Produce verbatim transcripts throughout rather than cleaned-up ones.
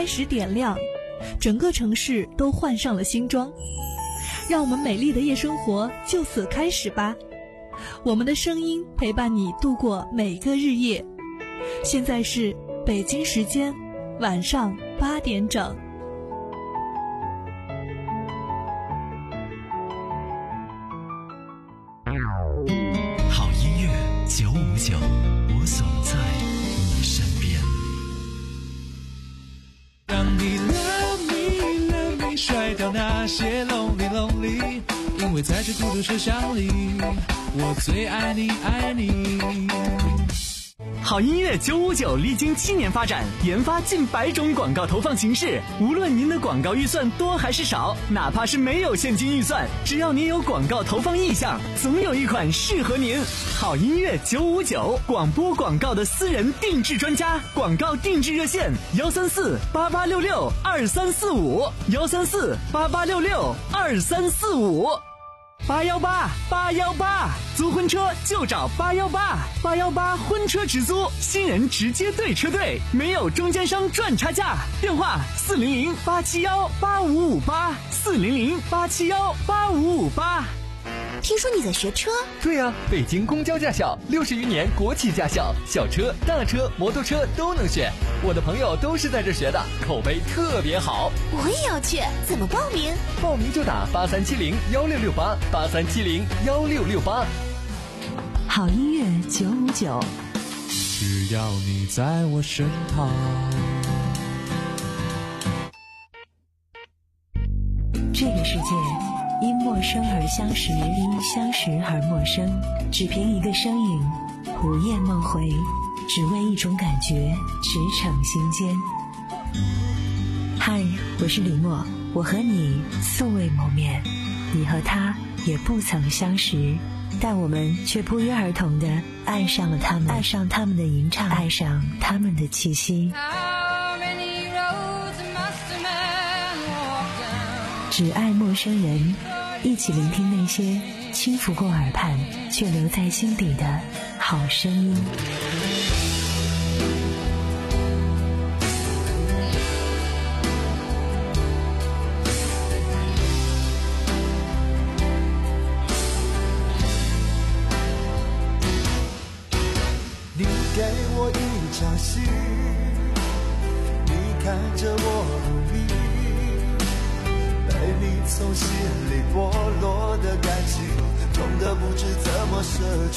开始点亮，整个城市都换上了新装。让我们美丽的夜生活就此开始吧，我们的声音陪伴你度过每个日夜。现在是北京时间晚上八点整。 好音乐九五九，我总在你身边。 让你 love me love me 甩掉那些 lonely lonely， 因为在这孤独车厢里，我最爱你爱你。 好音乐九五九历经七年发展，研发近百种广告投放形式。无论您的广告预算多还是少，哪怕是没有现金预算，只要您有广告投放意向，总有一款适合您。好音乐九五九，广播广告的私人定制专家，广告定制热线幺三四八八六六二三四五幺三四八八六六二三四五。八幺八八幺八，租婚车就找八幺八，八幺八婚车直租，新人直接对车队，没有中间商赚差价。电话四零零八七幺八五五八，四零零八七幺八五五八。 听说你在学车？ 对呀、啊，北京公交驾校六十余年国企驾校，小车、大车、摩托车都能选。我的朋友都是在这学的，口碑特别好。 我也要去，怎么报名？ 报名就打八三七零幺六六八，八三七零幺六六八。 好音乐九五九， 只要你在我身旁。 这个世界因陌生而相识，因相识而陌生，只凭一个身影，午夜梦回，只为一种感觉，驰骋心间。嗨，我是李默，我和你素未谋面，你和他也不曾相识，但我们却不约而同地爱上了他们，爱上他们的吟唱，爱上他们的气息。只爱陌生人，一起聆听那些轻拂过耳畔却留在心底的好声音。 你给我一场戏，你看着我努力，被你从心里剥落的感情，痛得不知怎么舍去。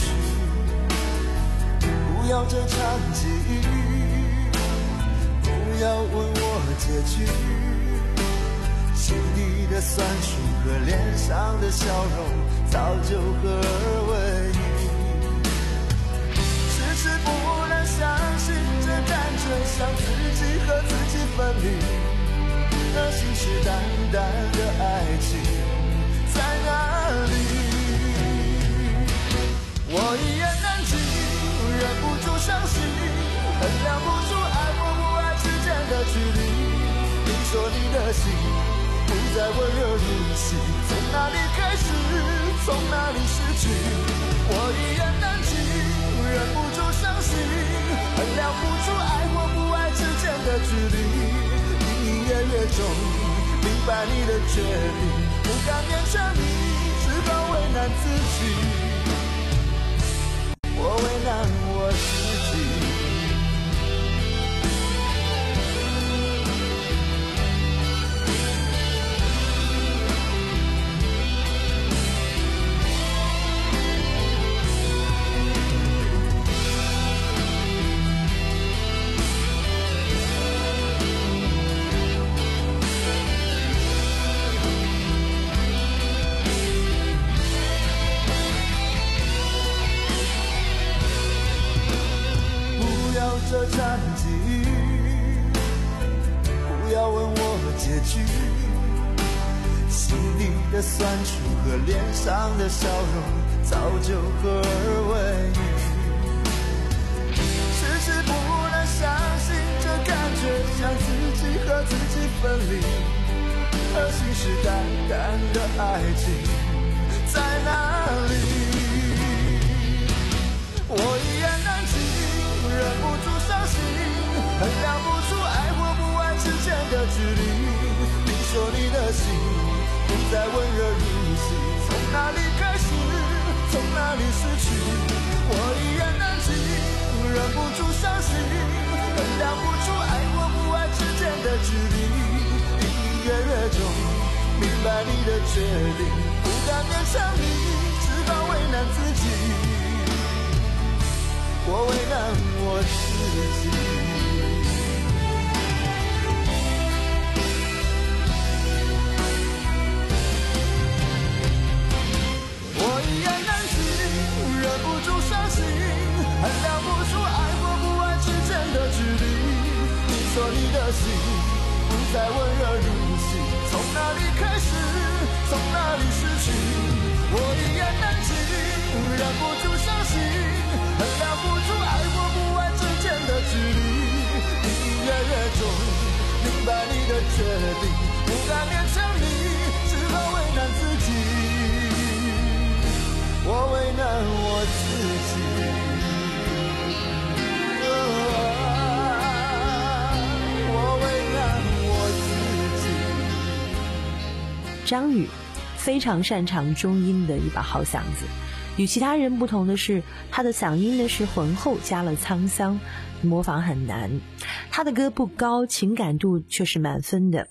不要这场记忆，不要问我结局，心底的酸楚和脸上的笑容早就合二为一。迟迟不能相信，这感觉像自己和自己分离，那信誓旦旦的爱情在哪里？我一言难尽，忍不住伤心，衡量不出爱或不爱之间的距离。你说你的心不再温热如昔，从哪里开始，从哪里失去？我一言难尽，忍不住伤心，衡量不出爱或不爱之间的距离。越越重，明白你的决定，不敢勉强你，只好为难自己，我为难我自己。这场记忆，不要问我结局，心里的酸楚和脸上的笑容早就合二为一。迟迟不能相信，这感觉像自己和自己分离，而信誓旦旦的爱情在哪里？我一言难尽，忍不住伤心，衡量不出爱或不爱之之间的距离。你说你的心不再温热如昔，从哪里开始，从哪里失去，我一言难尽，忍不住伤心，衡量不出爱或不爱之间的距离。隐隐约约中明白你的决定，不敢勉强你，只好为难自己，我为难我自己。我一言难尽，忍不住伤心，衡量不出爱或不爱之间的距离。你说你的心不再温热如昔，从哪里开始，从哪里失去，我一言难尽，忍不住伤心，衡量不出爱或不爱之间的距离。隐隐约约中明白你的决定，不敢勉强你，只好为难自己，我为难我自己。 张宇非常擅长中音的一把好嗓子，与其他人不同的是，他的嗓音呢是浑厚加了沧桑，模仿很难。他的歌不高，情感度却是满分的。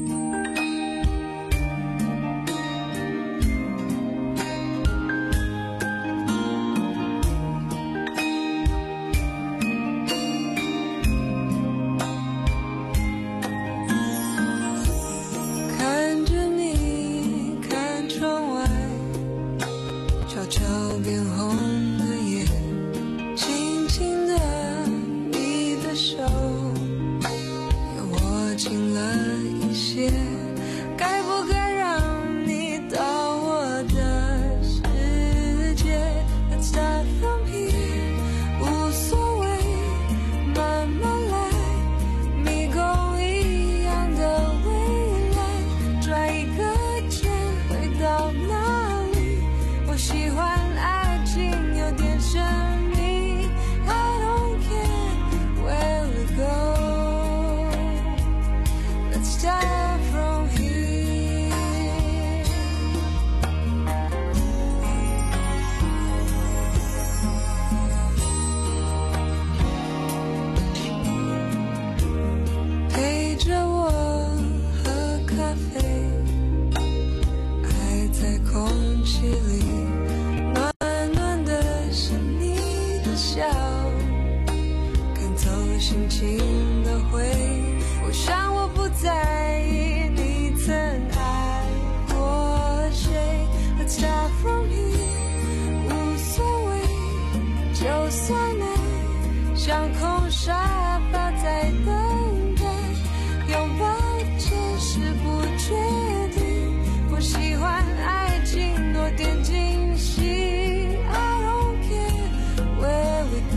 心情的回忆，我想我不在意你曾爱过谁。Let's start from here， 无所谓，就算爱像空沙发在等待，拥抱这是不确定。我喜欢爱情多点惊喜。I don't care where we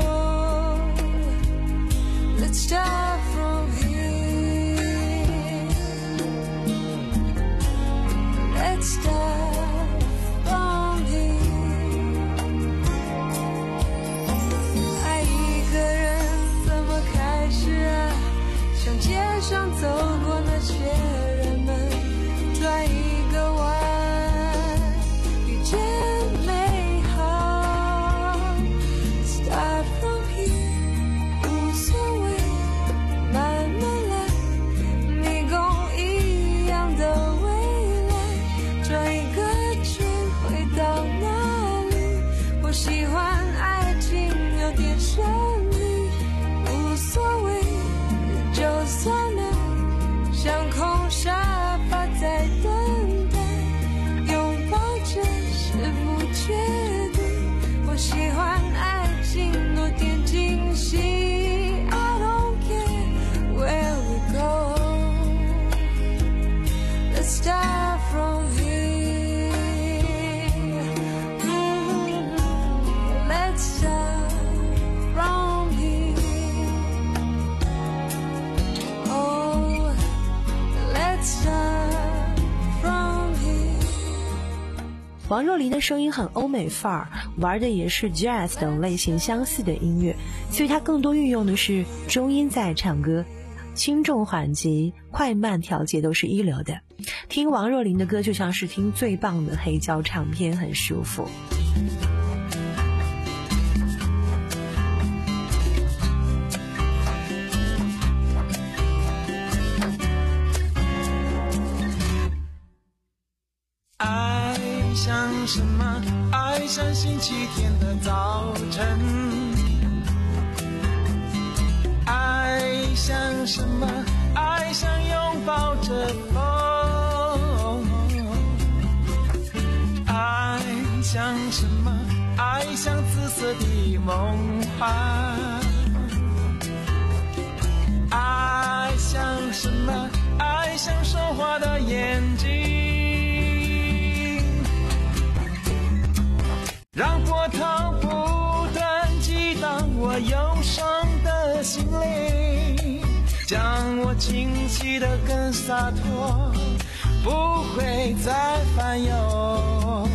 go。Let's start from here. Let's start from here. 爱一个人怎么开始啊？像街上走过那些人们，转一个弯，遇见美好。Start from here.慢慢来，迷宫一样的未来，转一个圈回到哪里？我喜欢爱情有点神秘，无所谓，就算爱像空沙发在等待，拥抱这是不确定。我喜欢爱情多点惊喜。Let's start from here. Mm-hmm. Let's start from here. Oh, let's start from here. 王若琳的声音很欧美范儿，玩的也是 jazz 等类型相似的音乐，所以她更多运用的是中音在唱歌。 轻重缓急、快慢调节都是一流的。听王若琳的歌就像是听最棒的黑胶唱片，很舒服。 爱像什么？爱像星期天的早晨。爱像什么？爱像拥抱着风。爱像什么？爱像紫色的梦幻。爱像什么？爱像说话的眼睛。让波涛不断激荡我忧伤的心灵，将我清晰的更洒脱，不会再烦忧。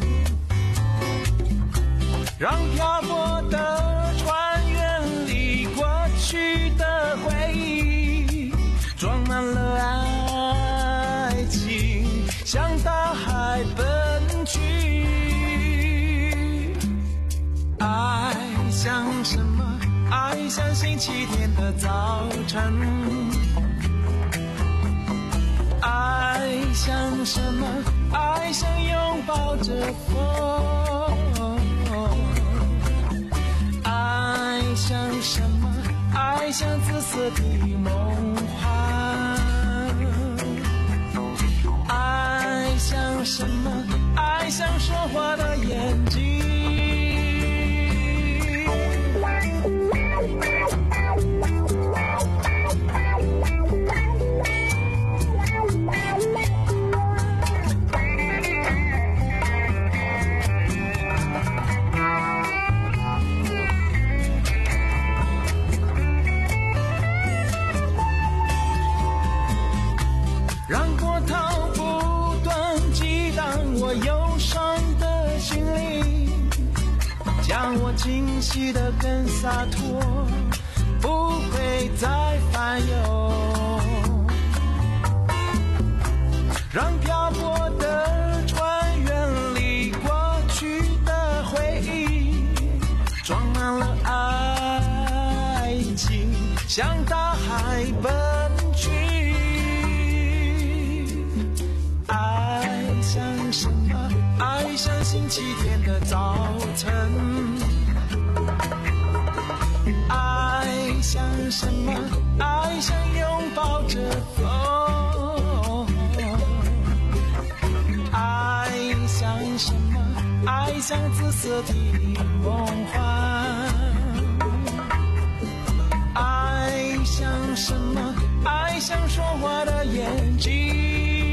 让漂泊的船远离过去的回忆，装满了爱情，向大海奔去。爱像什么？爱像星期天的早晨。爱像什么？爱像拥抱着风。爱像什么？爱像紫色的梦幻。爱像什么？爱像说话的眼睛。让波涛不断激荡我忧伤的心灵，将我清晰的更洒脱，不会再烦忧。让漂泊的船远离过去的回忆，装满了爱情，向大海奔去。爱像什么？爱像星期天的早晨。爱像什么？爱像拥抱着风。爱像什么？爱像紫色的梦幻。爱像什么？爱像说话的眼睛。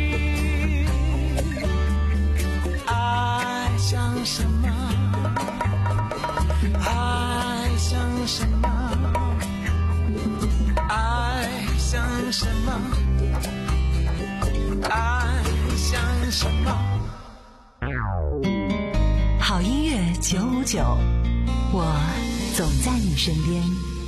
爱像什么？爱像什么？爱像什么？爱像什么？ 好音乐九五九，我总在你身边。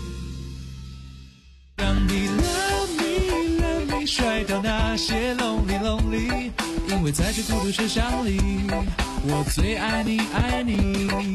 让你 love me love me 甩掉那些 lonely lonely， 因为在这孤独车厢里，我最爱你爱你。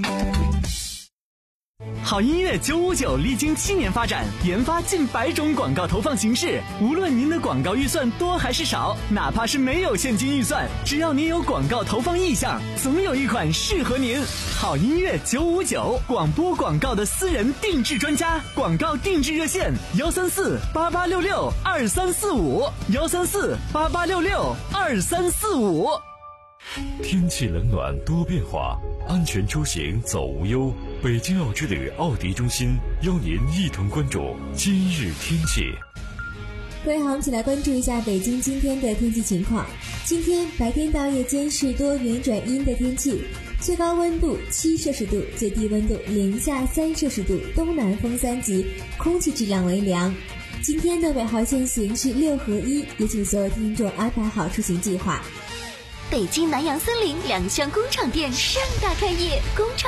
好音乐九五九历经七年发展，研发近百种广告投放形式。无论您的广告预算多还是少，哪怕是没有现金预算，只要您有广告投放意向，总有一款适合您。好音乐九五九，广播广告的私人定制专家，广告定制热线：幺三四八八六六二三四五，幺三四八八六六二三四五。 天气冷暖多变化，安全出行走无忧。北京奥之旅奥迪中心邀您一同关注今日天气。 各位好，我们一起来关注一下北京今天的天气情况。今天白天到夜间是多云转阴的天气，最高温度七摄氏度，最低温度零下三摄氏度，东南风三级，空气质量为良。今天的尾号限行是六合一，也请所有听众安排好出行计划。 北京南洋森林两厢工厂店盛大开业，工厂价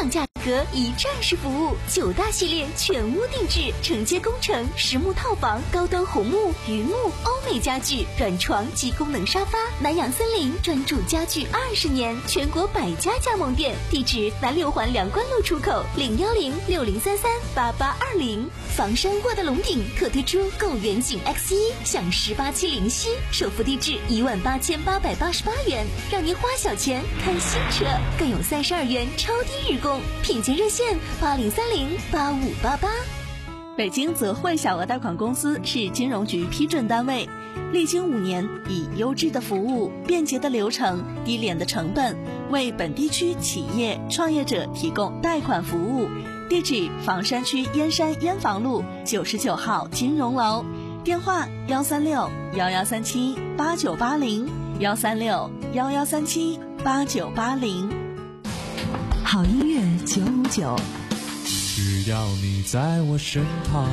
格，一站式服务，九大系列全屋定制，承接工程、实木套房、高端红木、榆木、欧美家具、软床及功能沙发。南洋森林专注家具二十年，全国百家加盟店，地址南六环梁关路出口零幺零六零三三八八二零。房山沃德龙顶特推出购远景 X 一，享十八期零息，首付地至一万八千八百八十八元，让您花小钱看新车，更有三十二元超低日供，品鉴热线八零三零八五八八。 北京泽汇小额贷款公司是金融局批准单位，历经五年，以优质的服务、便捷的流程、低廉的成本，为本地区企业创业者提供贷款服务。地址：房山区燕山燕房路九十九号金融楼，电话：幺三六幺幺三七八九八零，幺三六幺幺三七八九八零。 好音乐九五九， 只要你在我身旁。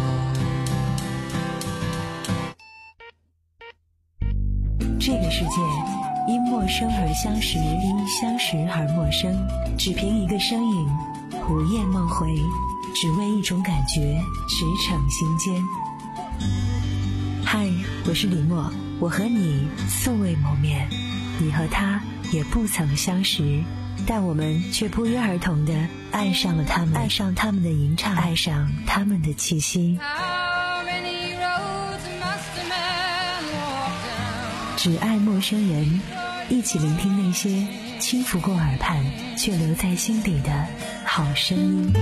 这个世界因陌生而相识，因相识而陌生。只凭一个声音，午夜梦回，只为一种感觉，驰骋心间。嗨，我是李默，我和你素未谋面，你和他也不曾相识，但我们却不约而同地爱上了他们，爱上他们的吟唱，爱上他们的气息。只爱陌生人，一起聆听那些轻拂过耳畔却留在心底的好声音。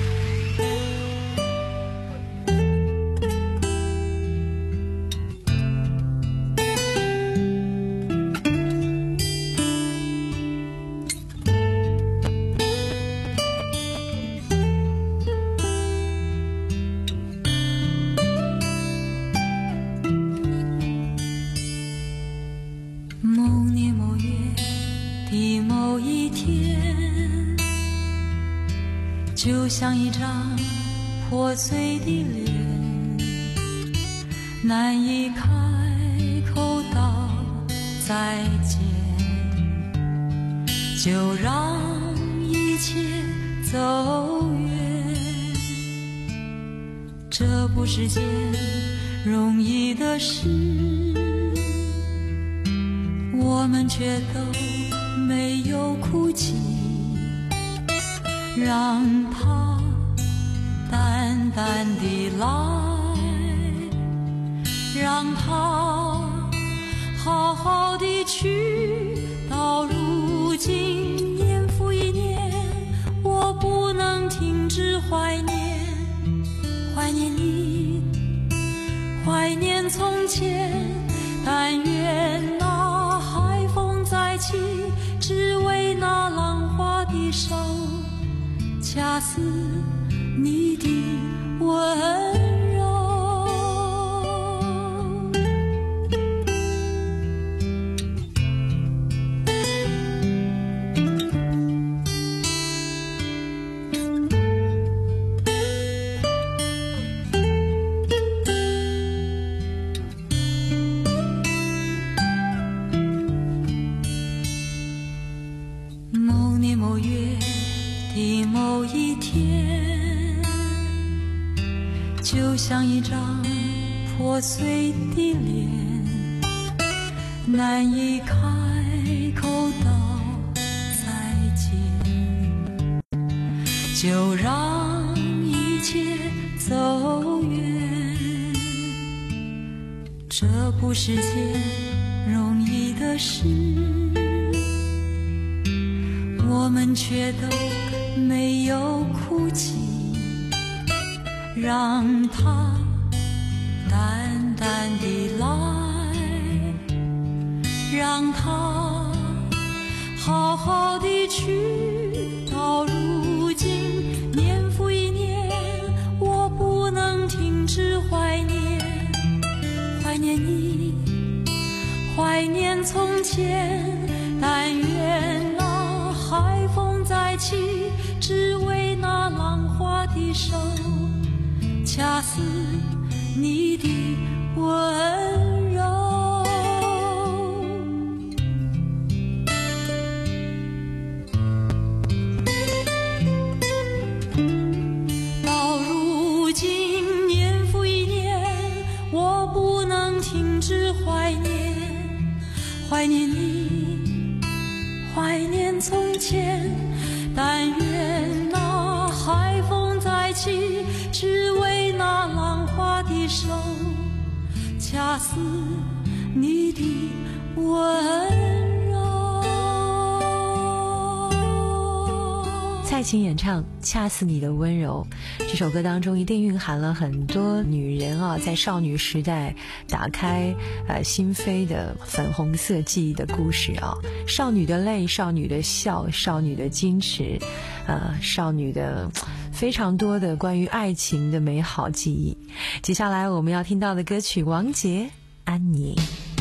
就像一张破碎的脸，难以开口道再见，就让一切走远。这不是件容易的事，我们却都没有哭泣，让它淡淡地来，让它好好地去。到如今年复一年，我不能停止怀念，怀念你，怀念从前。但愿那海风再起，只为那浪花的手，恰似你的温柔。某年某月的某一天，就像一张破碎的脸，难以开口道再见，就让一切走远。这不是件容易的事，我们却都没有哭泣，让它淡淡地来，让它好好地去。到如今年复一年，我不能停止怀念，怀念你，怀念从前。但愿那海风再起，只为那浪花的手，恰似你的温柔。 怀念你，怀念从前，但愿那海风再起，只为那浪花的手，恰似你的温柔。 蔡琴演唱《恰似你的温柔》这首歌当中，一定蕴含了很多女人啊，在少女时代打开呃心扉的粉红色记忆的故事啊，少女的泪，少女的笑，少女的矜持，呃，少女的非常多的关于爱情的美好记忆。接下来我们要听到的歌曲，王杰《安妮》。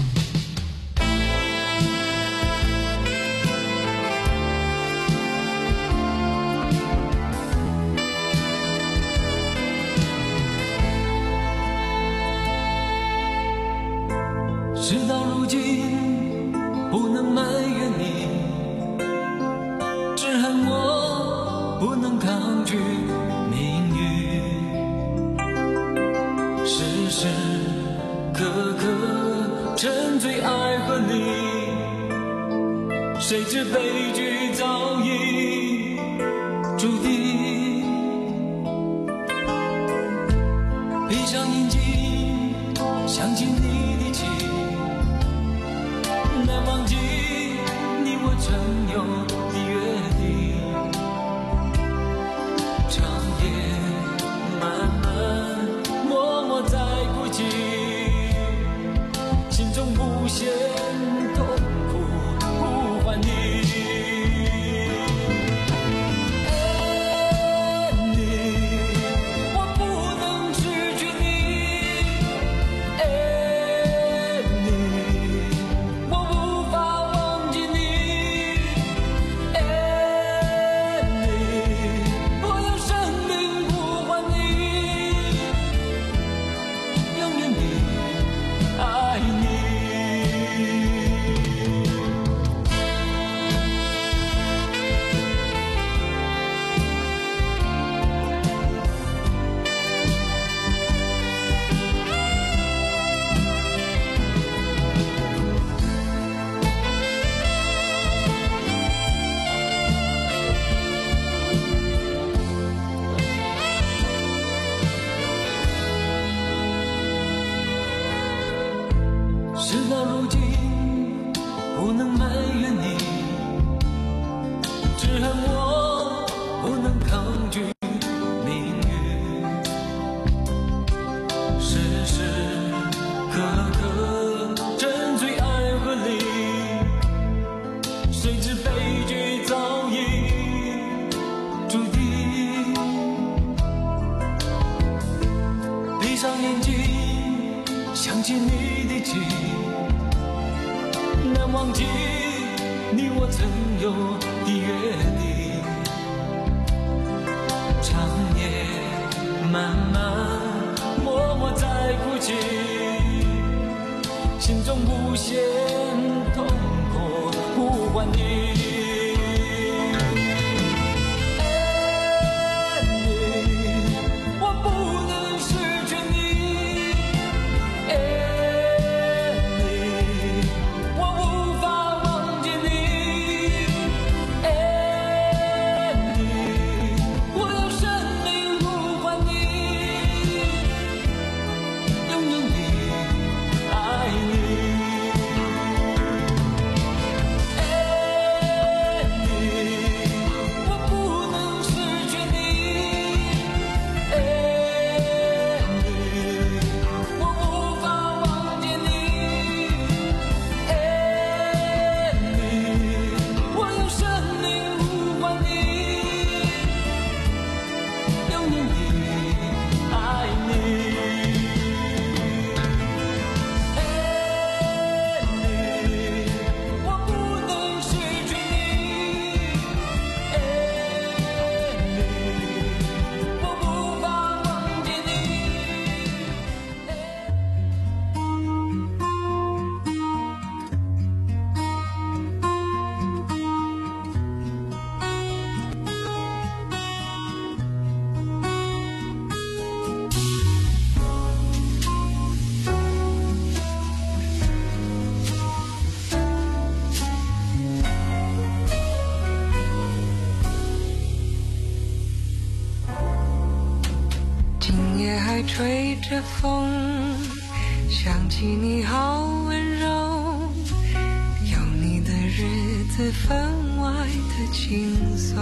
事到如今，不能埋怨你，只恨我不能抗拒命运，时时刻刻沉醉爱河里，谁知悲剧早已注定。闭上眼睛，想起你的情，难忘记你我曾有的约定，长夜漫漫，默默在哭泣，心中无限痛苦呼唤你。事到如今，不能埋怨你，只恨我不能抗拒命运，时时刻刻沉醉爱河里，谁知悲剧早已注定。闭上眼睛，想起你的情，难忘记你我曾有的约定，长夜漫漫，默默在哭泣，心中无限痛苦呼唤你。 还吹着风，想起你好温柔，有你的日子分外的轻松，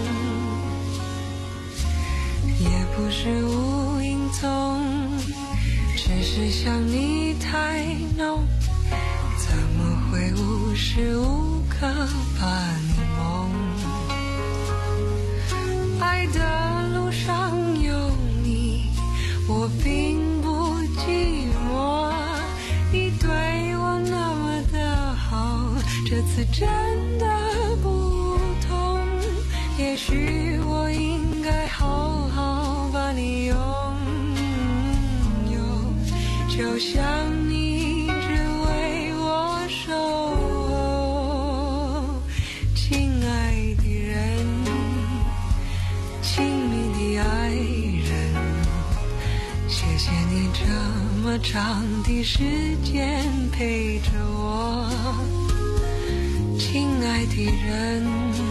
也不是无影踪，只是想你太浓，怎么会无时无刻把你梦？爱的路上有你，我并不寂寞，你对我那么的好，这次真的不同，也许我应该好好把你拥有，就像你只为我守候，亲爱的人，亲密的爱人，谢谢你这么长的时间陪着我，亲爱的人，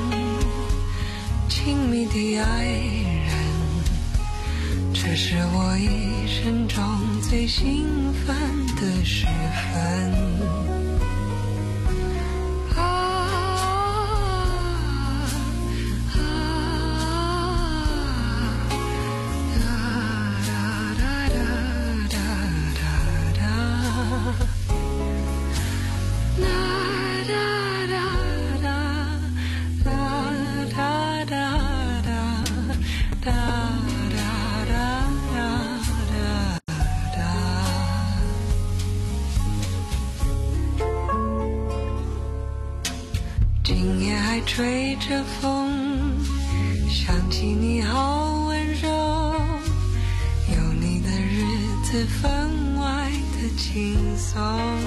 亲密的爱人，这是我一生中最兴奋的时分。今夜还吹着风，想起你好温柔，有你的日子分外的轻松，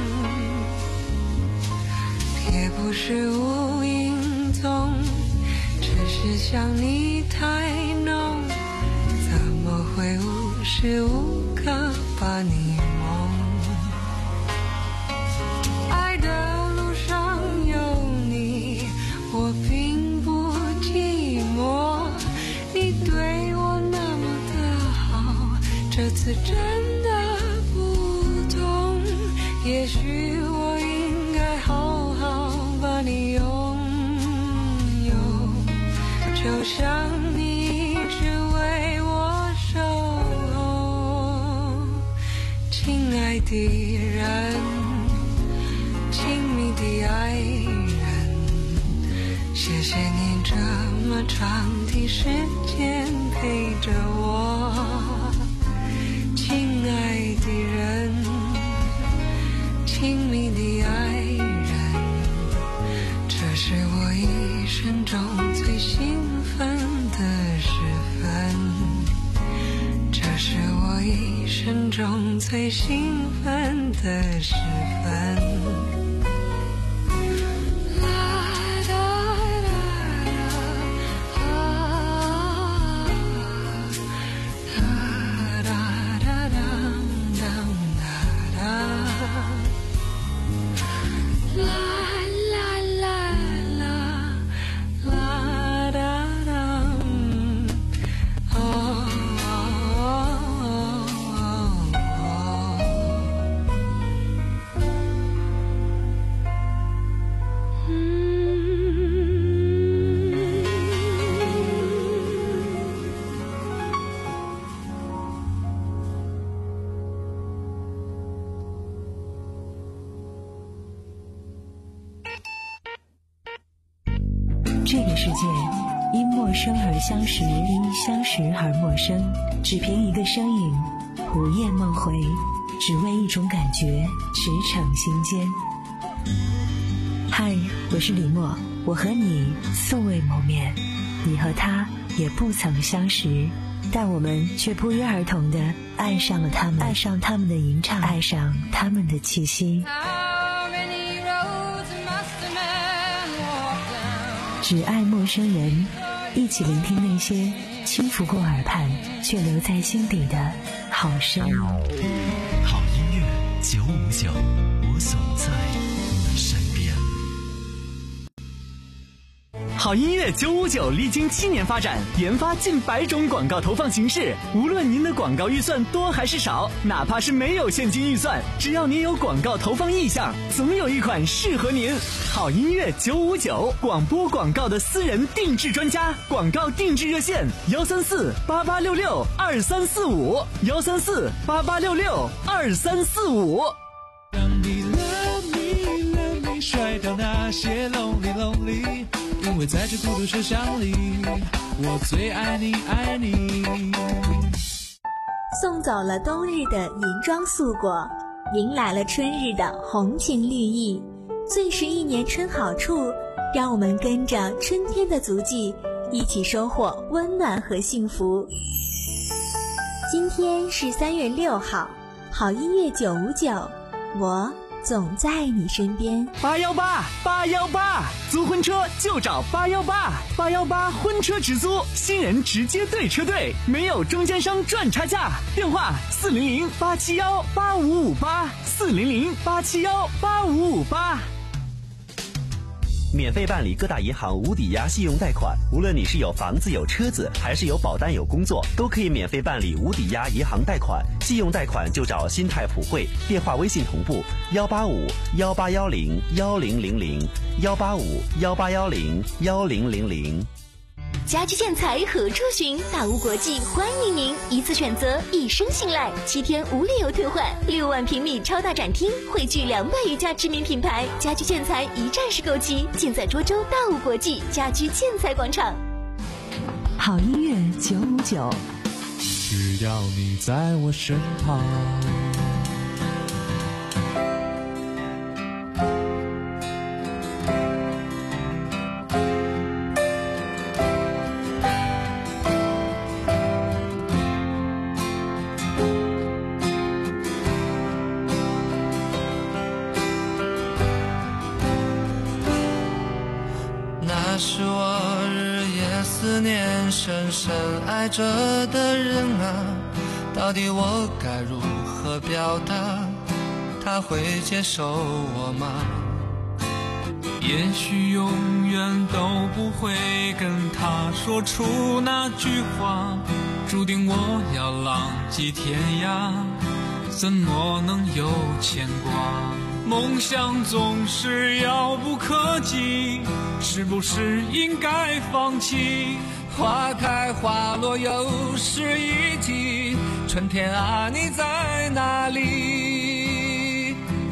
也不是无影踪，只是想你太浓，怎么会无时无刻把你梦？爱的路上有你，我并不寂寞，你对我那么的好，这次真的不同，也许我应该好好把你拥有，就像你只为我守候，亲爱的人，亲密的爱人，谢谢你这么长的时间陪着我，亲爱的人，亲密的爱人，这是我一生中最兴奋的时分，这是我一生中最兴奋的时分。 这个世界因陌生而相识，因相识而陌生，只凭一个声音，午夜梦回，只为一种感觉，驰骋心间。嗨，我是李默，我和你素未谋面，你和他也不曾相识，但我们却不约而同地爱上了他们，爱上他们的吟唱，爱上他们的气息。只爱陌生人，一起聆听那些轻拂过耳畔却留在心底的好声。 好音乐九五九，我总在你身边。 好音乐九五九历经七年发展，研发近百种广告投放形式。无论您的广告预算多还是少，哪怕是没有现金预算，只要您有广告投放意向，总有一款适合您。好音乐九五九，广播广告的私人定制专家，广告定制热线：幺三四八八六六二三四五，幺三四八八六六二三四五。 当你 love me love me 甩掉那些 lonely lonely， 因为在这孤独车厢里，我最爱你爱你。 送走了冬日的银装素裹，迎来了春日的红情绿意。最是一年春好处，让我们跟着春天的足迹，一起收获温暖和幸福。今天是三月六号，好音乐九五九，我总在你身边。 八幺八八幺八，租婚车就找八幺八，八幺八婚车直租，新人直接对车队，没有中间商赚差价。电话四零零八七幺八五五八，四零零八七幺八五五八。 免费办理各大银行无抵押信用贷款，无论你是有房子有车子，还是有保单有工作，都可以免费办理无抵押银行贷款。信用贷款就找新泰普惠，电话微信同步幺八五幺八幺零幺零零零幺八五幺八幺零幺零零零。 家居建材何处寻？大屋国际欢迎您，一次选择，一生信赖，七天无理由退换，六万平米超大展厅，汇聚两百余家知名品牌，家居建材一站式购齐，尽在涿州大屋国际家居建材广场。 好音乐九五九， 只要你在我身旁。 那是我日夜思念深深爱着的人啊，到底我该如何表达，他会接受我吗？ 也许永远都不会跟他说出那句话，注定我要浪迹天涯，怎么能有牵挂？梦想总是遥不可及，是不是应该放弃？ 花开花落又是一季，春天啊你在哪里？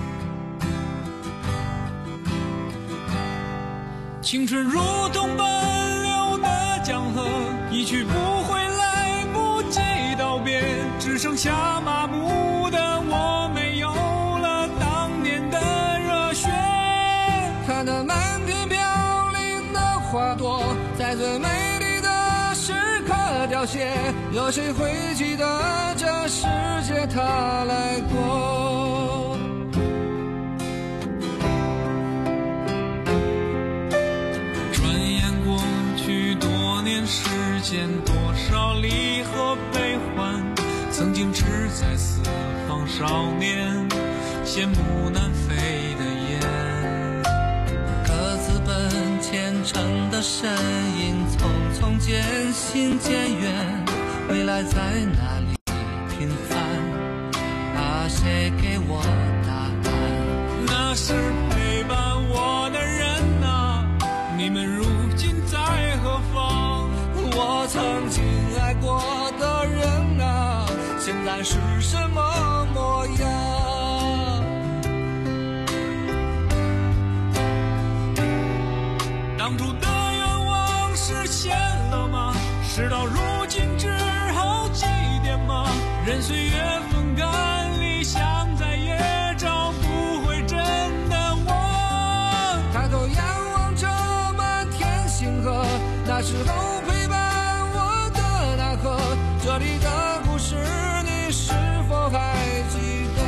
青春如同奔流的江河，一去不回，来不及道别，只剩下麻木的我，没有了当年的热血。 看那满天飘零的花朵，在最美丽的时刻凋谢，有谁会记得这世界它来过？ 世间多少离合悲欢，曾经志在四方少年，羡慕南飞的雁。 各自奔前程的身影，匆匆渐行渐远，未来在哪里平凡？啊，谁给我答案？ 那是陪伴我的人啊，你们如今在何方？ 我曾经爱过的人啊，现在是什么模样？ 当初的愿望实现了吗？事到如今只好祭奠吗？任岁月风干，理想再也找不回真的我。 抬头仰望着满天星河，那时候陪伴这里的故事，你是否还记得？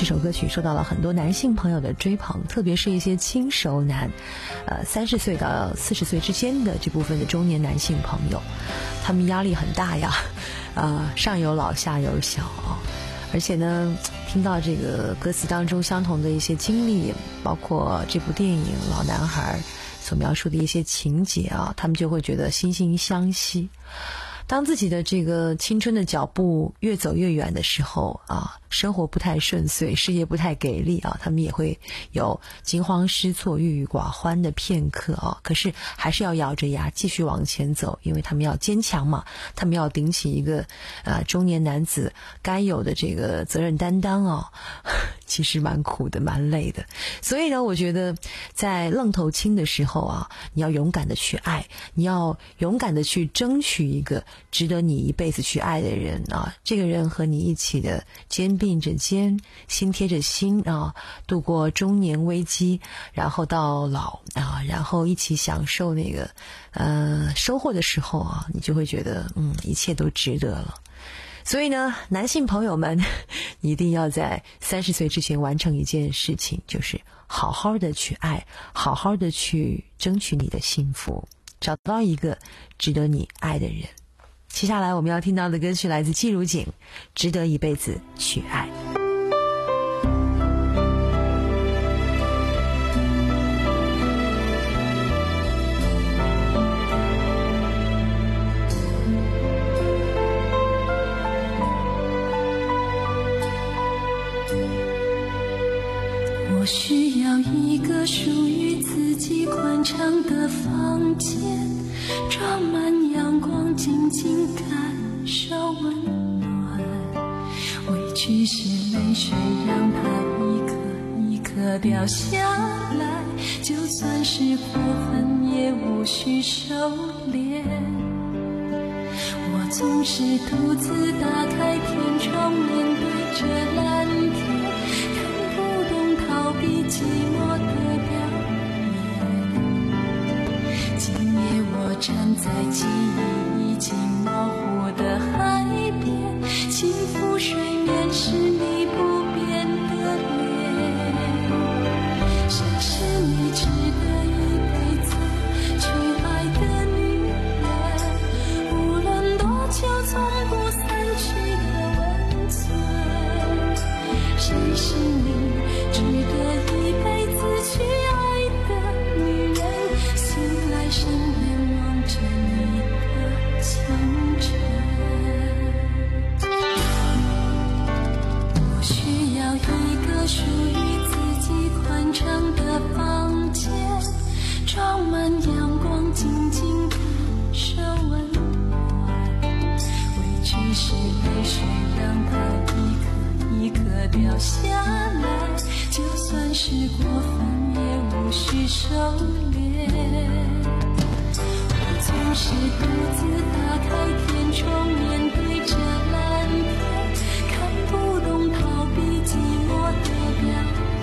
这首歌曲受到了很多男性朋友的追捧，特别是一些轻熟男，呃，三十岁到四十岁之间的这部分的中年男性朋友，他们压力很大呀，呃，上有老下有小，而且呢，听到这个歌词当中相同的一些经历，包括这部电影《老男孩》所描述的一些情节啊，他们就会觉得惺惺相惜。当自己的这个青春的脚步越走越远的时候啊，生活不太顺遂，事业不太给力啊，他们也会有惊慌失措、郁郁寡欢的片刻啊。可是还是要咬着牙继续往前走，因为他们要坚强嘛，他们要顶起一个呃中年男子该有的这个责任担当啊。其实蛮苦的，蛮累的。所以呢，我觉得在愣头青的时候啊，你要勇敢的去爱，你要勇敢的去争取一个值得你一辈子去爱的人啊。这个人和你一起的肩并着肩，心贴着心啊，度过中年危机，然后到老啊，然后一起享受那个呃收获的时候啊，你就会觉得嗯，一切都值得了。所以呢，男性朋友们，你一定要在三十岁之前完成一件事情，就是好好的去爱，好好的去争取你的幸福，找到一个值得你爱的人。接下来我们要听到的歌曲来自季如锦，《值得一辈子去爱》。 我需要一个属于自己宽敞的房间，装满阳光，静静感受温暖。委屈是泪水，让它一颗一颗掉下来，就算是过分也无需收敛。我总是独自打开天窗，面对着蓝天，逃避寂寞的表演。今夜我站在记忆已经模糊的海边，幸福水面是你不变的脸。谁是你值得一辈子去爱的女人？无论多久从不散去的温存。谁是你值得一辈子去爱的女人？醒来身边望着你的清晨。我需要一个属于自己宽敞的房间，装满阳光，静静感受温暖。委屈是泪水，让它一颗一颗掉下来，就算是过分也无需收敛。我总是独自打开天窗，面对着蓝天，看不懂逃避寂寞的表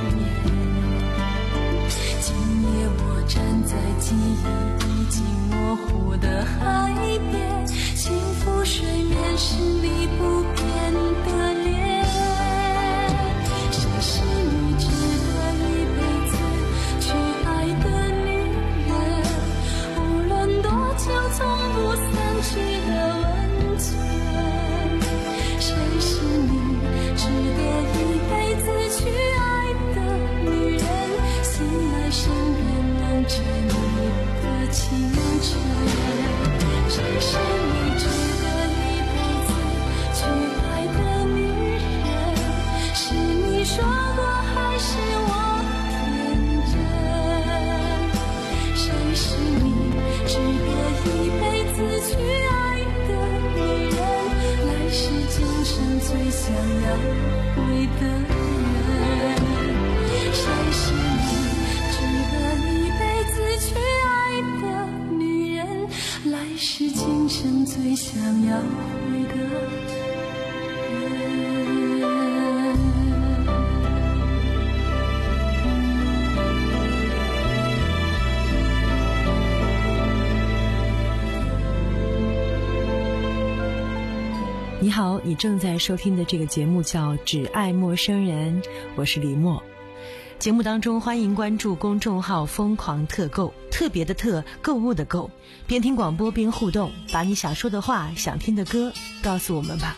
演。今夜我站在记忆已经模糊的海边，幸福水面是你不变的脸。谁是你值得一辈子去爱的女人？无论多久从不散去的温存。谁是你值得一辈子去爱的女人？醒来身边望着你的清晨。谁是你值得一辈子去爱的女人？是你说过还是我天真？谁是你值得一辈子去爱的女人？来世今生最想要回的人。谁是你值得一辈子去爱的女人？来世今生最想要回的人。 你好，你正在收听的这个节目叫《只爱陌生人》，我是李默。节目当中欢迎关注公众号疯狂特购，特别的特，购物的购，边听广播边互动，把你想说的话、想听的歌告诉我们吧。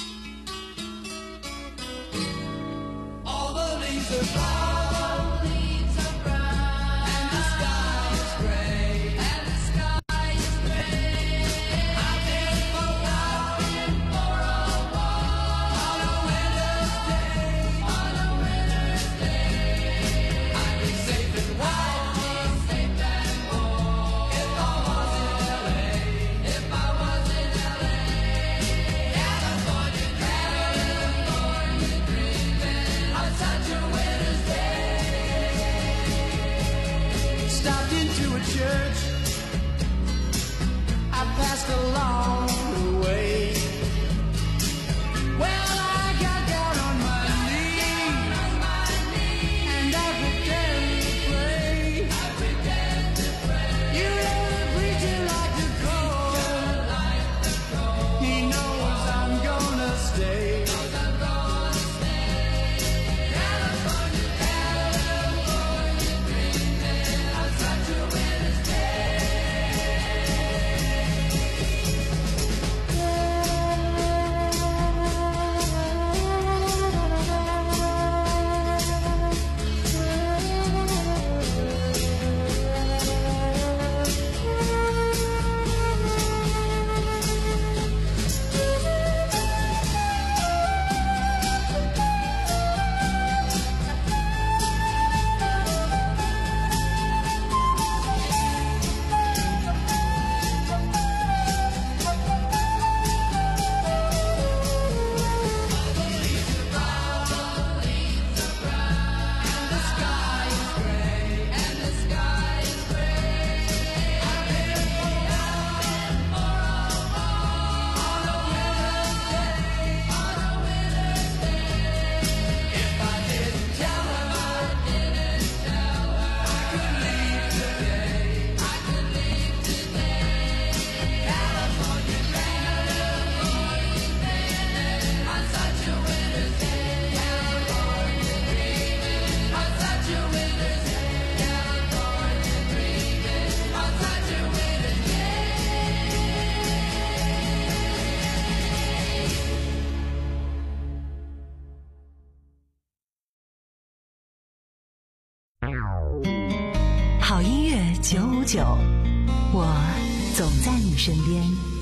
好音乐九五九，我总在你身边。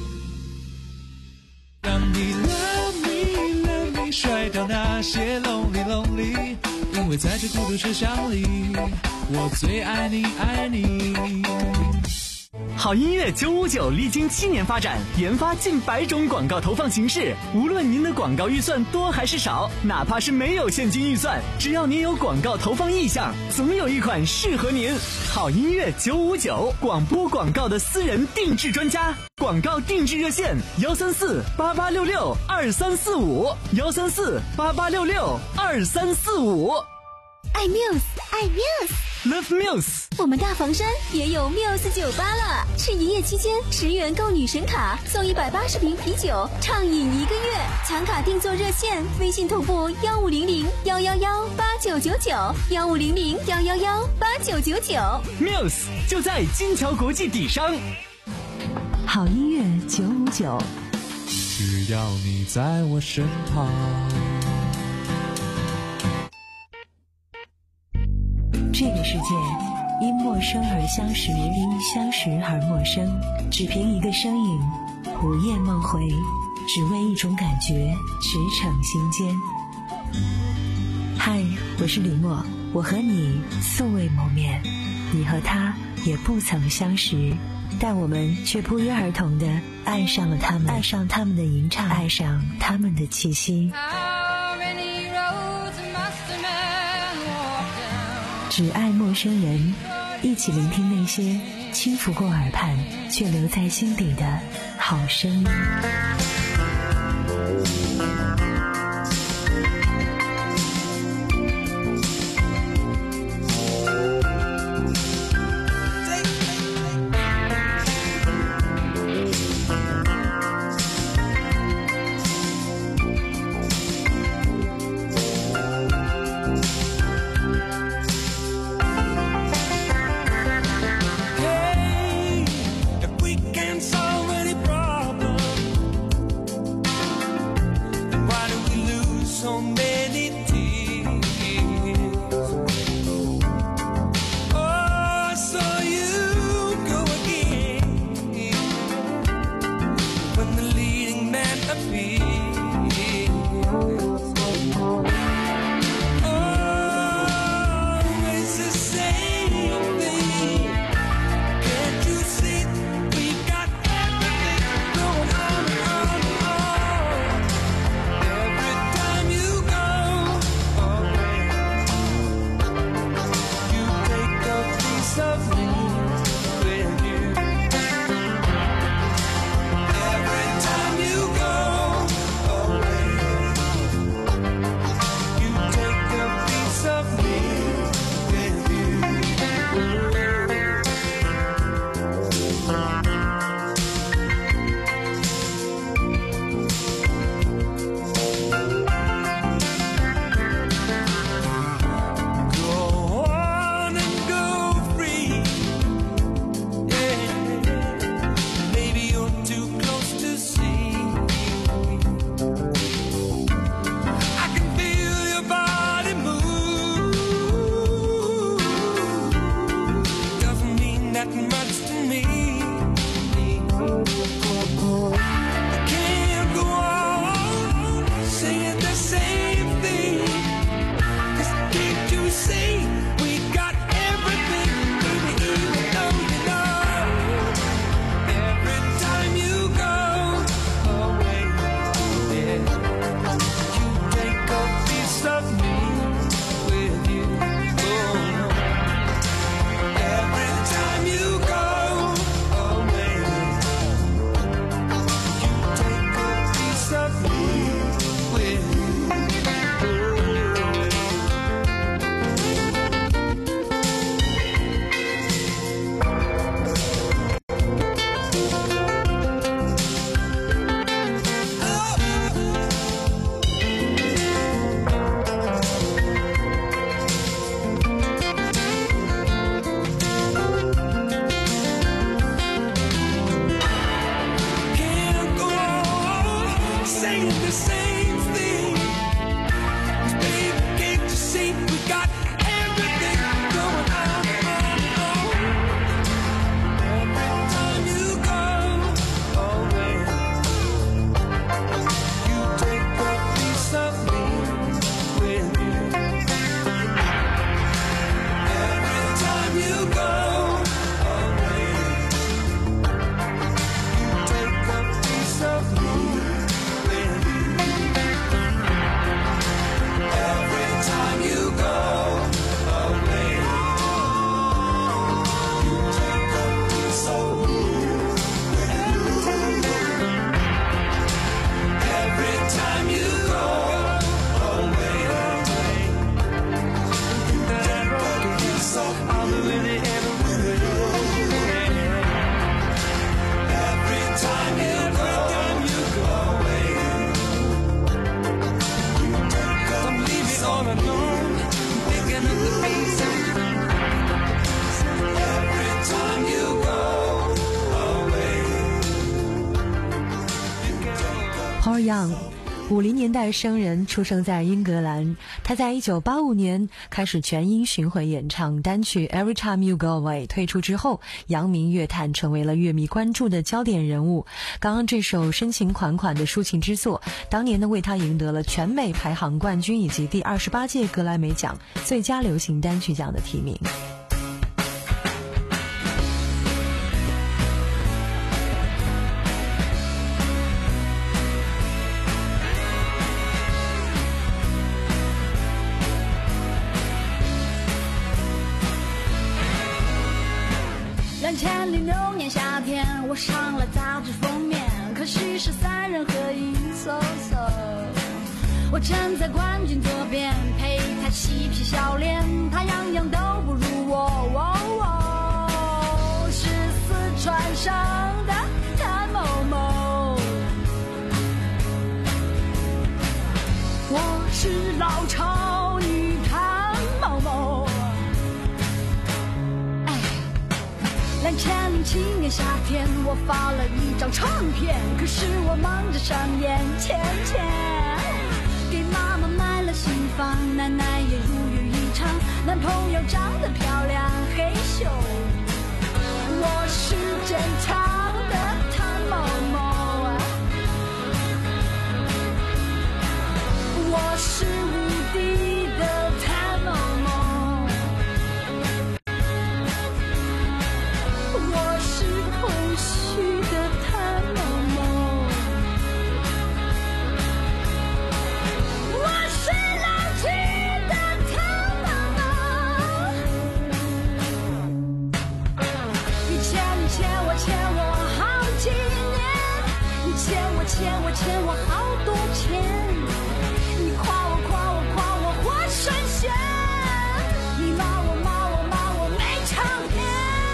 让你 love me love me 甩掉那些 lonely lonely， 因为在这孤独车厢里，我最爱你爱你。 好音乐九五九历经七年发展，研发近百种广告投放形式。无论您的广告预算多还是少，哪怕是没有现金预算，只要您有广告投放意向，总有一款适合您。好音乐九五九，广播广告的私人定制专家，广告定制热线幺三四八八六六二三四五幺三四八八六六二三四五。 爱 Muse， 爱 Muse。Love Muse， 我们大房山也有 Muse 酒吧了，是营业期间十元购女神卡送一百八十瓶啤酒，畅饮一个月。抢卡订座热线：微信同步幺五零零幺幺幺八九九九幺五零零幺幺幺八九九九。 Muse 就在金桥国际底商。 好音乐九五九， 只要你在我身旁。 这个世界因陌生而相识，因相识而陌生。只凭一个身影，午夜梦回，只为一种感觉，驰骋心间。嗨，我是李默，我和你素未谋面，你和他也不曾相识，但我们却不约而同地爱上了他们，爱上他们的吟唱，爱上他们的气息。只爱陌生人，一起聆听那些轻拂过耳畔却留在心底的好声音。 meant to be. Paul Young， 五零年代生人，出生在英格兰。他在一九八五年开始全英巡回演唱单曲《Every Time You Go Away》推出之后，扬名乐坛，成为了乐迷关注的焦点人物。刚刚这首深情款款的抒情之作，当年呢为他赢得了全美排行冠军以及第二十八届格莱美奖最佳流行单曲奖的提名。 两千零六年夏天，我上了杂志封面，可惜是三人合影嗖嗖。我站在冠军左边，陪他嬉皮笑脸，他样样都不如我。哦哦、是四川省的谭某某，我是老超女谭某某。两千零七年夏天，我发了一张唱片，可是我忙着上演钱钱，给妈妈买了新房，奶奶也如愿以偿，男朋友长得漂亮，嘿咻，我是坚强的谭某某， 我欠我欠我好多钱，你夸我夸我夸我活神仙，你骂我骂我骂我没唱片。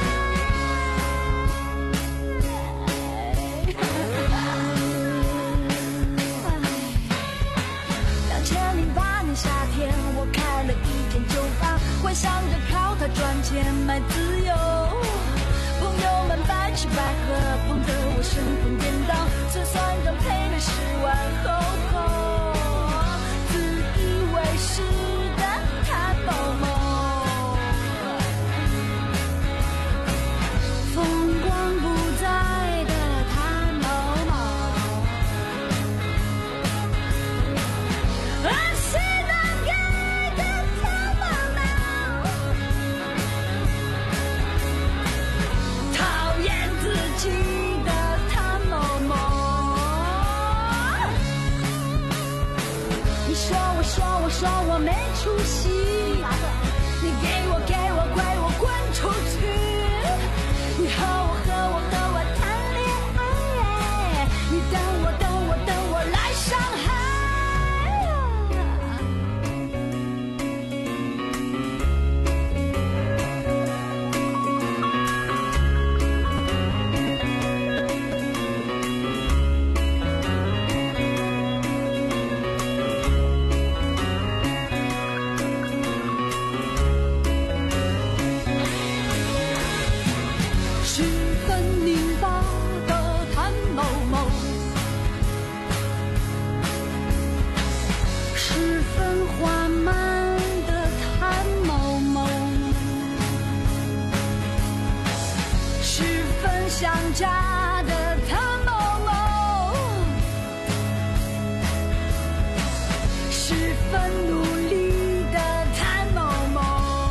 两千零八年夏天，我开了一间酒吧，幻想着靠它赚钱买自由。朋友们白吃白喝，捧得我神魂颠倒，算算账赔了十万后后，自以为是的看某某，风光不再的看某某，安息难改的看某某，讨厌自己的看某某。你说我说我说我没出息，你给我给我跪我滚出去，你和我和我和我谈恋爱，你等我等我等我来上海。十分拧巴的谭某某，十分缓慢的谭某某，十分想家的谭某某，十分努力的谭某某。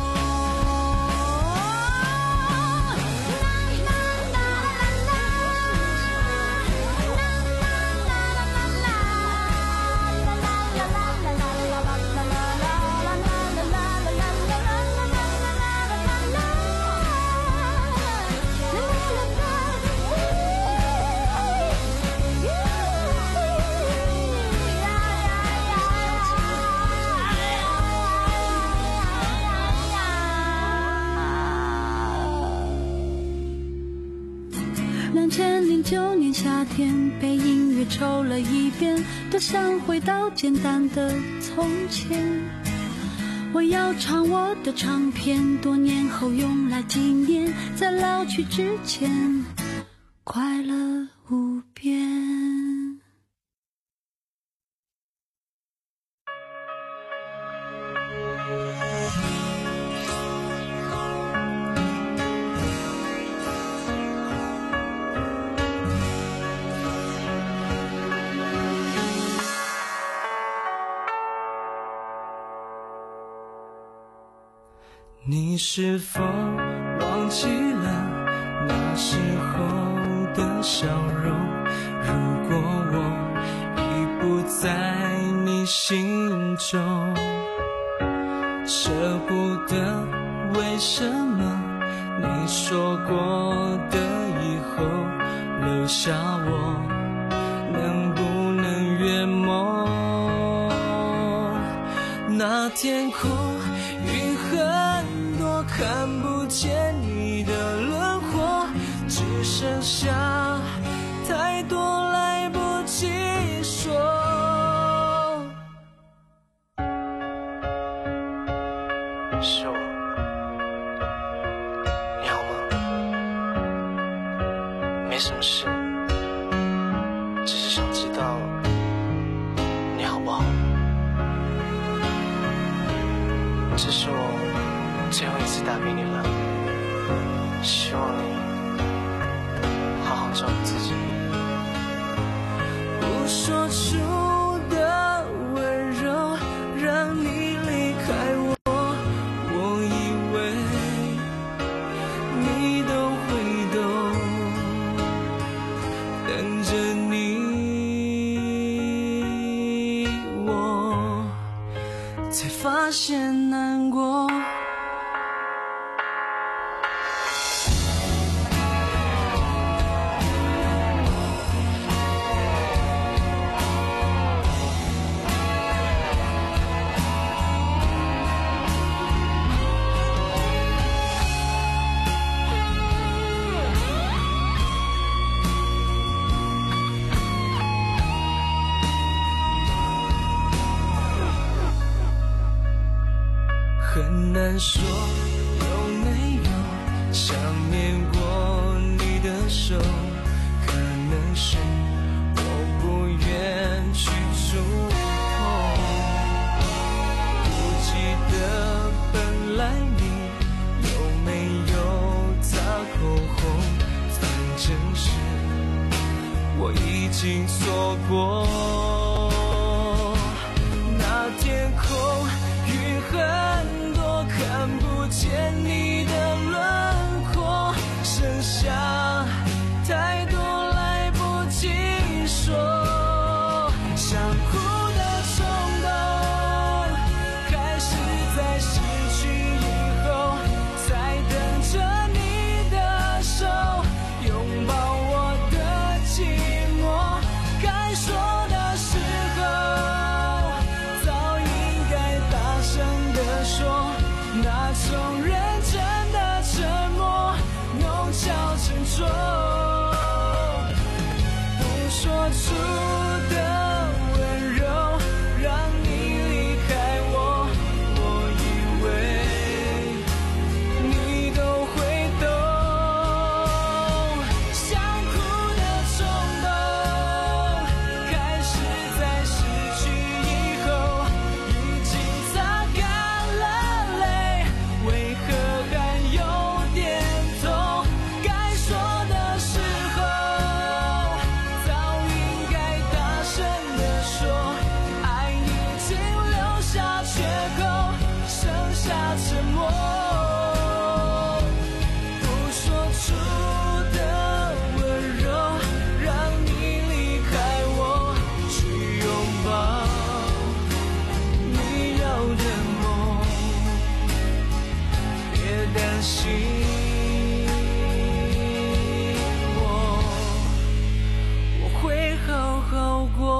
两千零九年夏天，被音乐抽了一遍，多想回到简单的从前。我要唱我的唱片，多年后用来纪念，在老去之前，快乐无边。 你是否忘记了那时候的笑容？如果我已不在你心中，舍不得，为什么你说过的以后留下我，能不能圆梦？那天空云很多，看不见你的轮廓，只剩下太多来不及说。是我，你好吗？没什么事，只是想知道你好不好。这是我最后一次打给你了，希望你好好照顾自己。不说出的温柔让你离开我，我以为你都会懂，等着你，我才发现难过。 难说有没有想念过你的手，可能是我不愿去触碰。不记得本来你有没有擦口红，反正是我已经错过。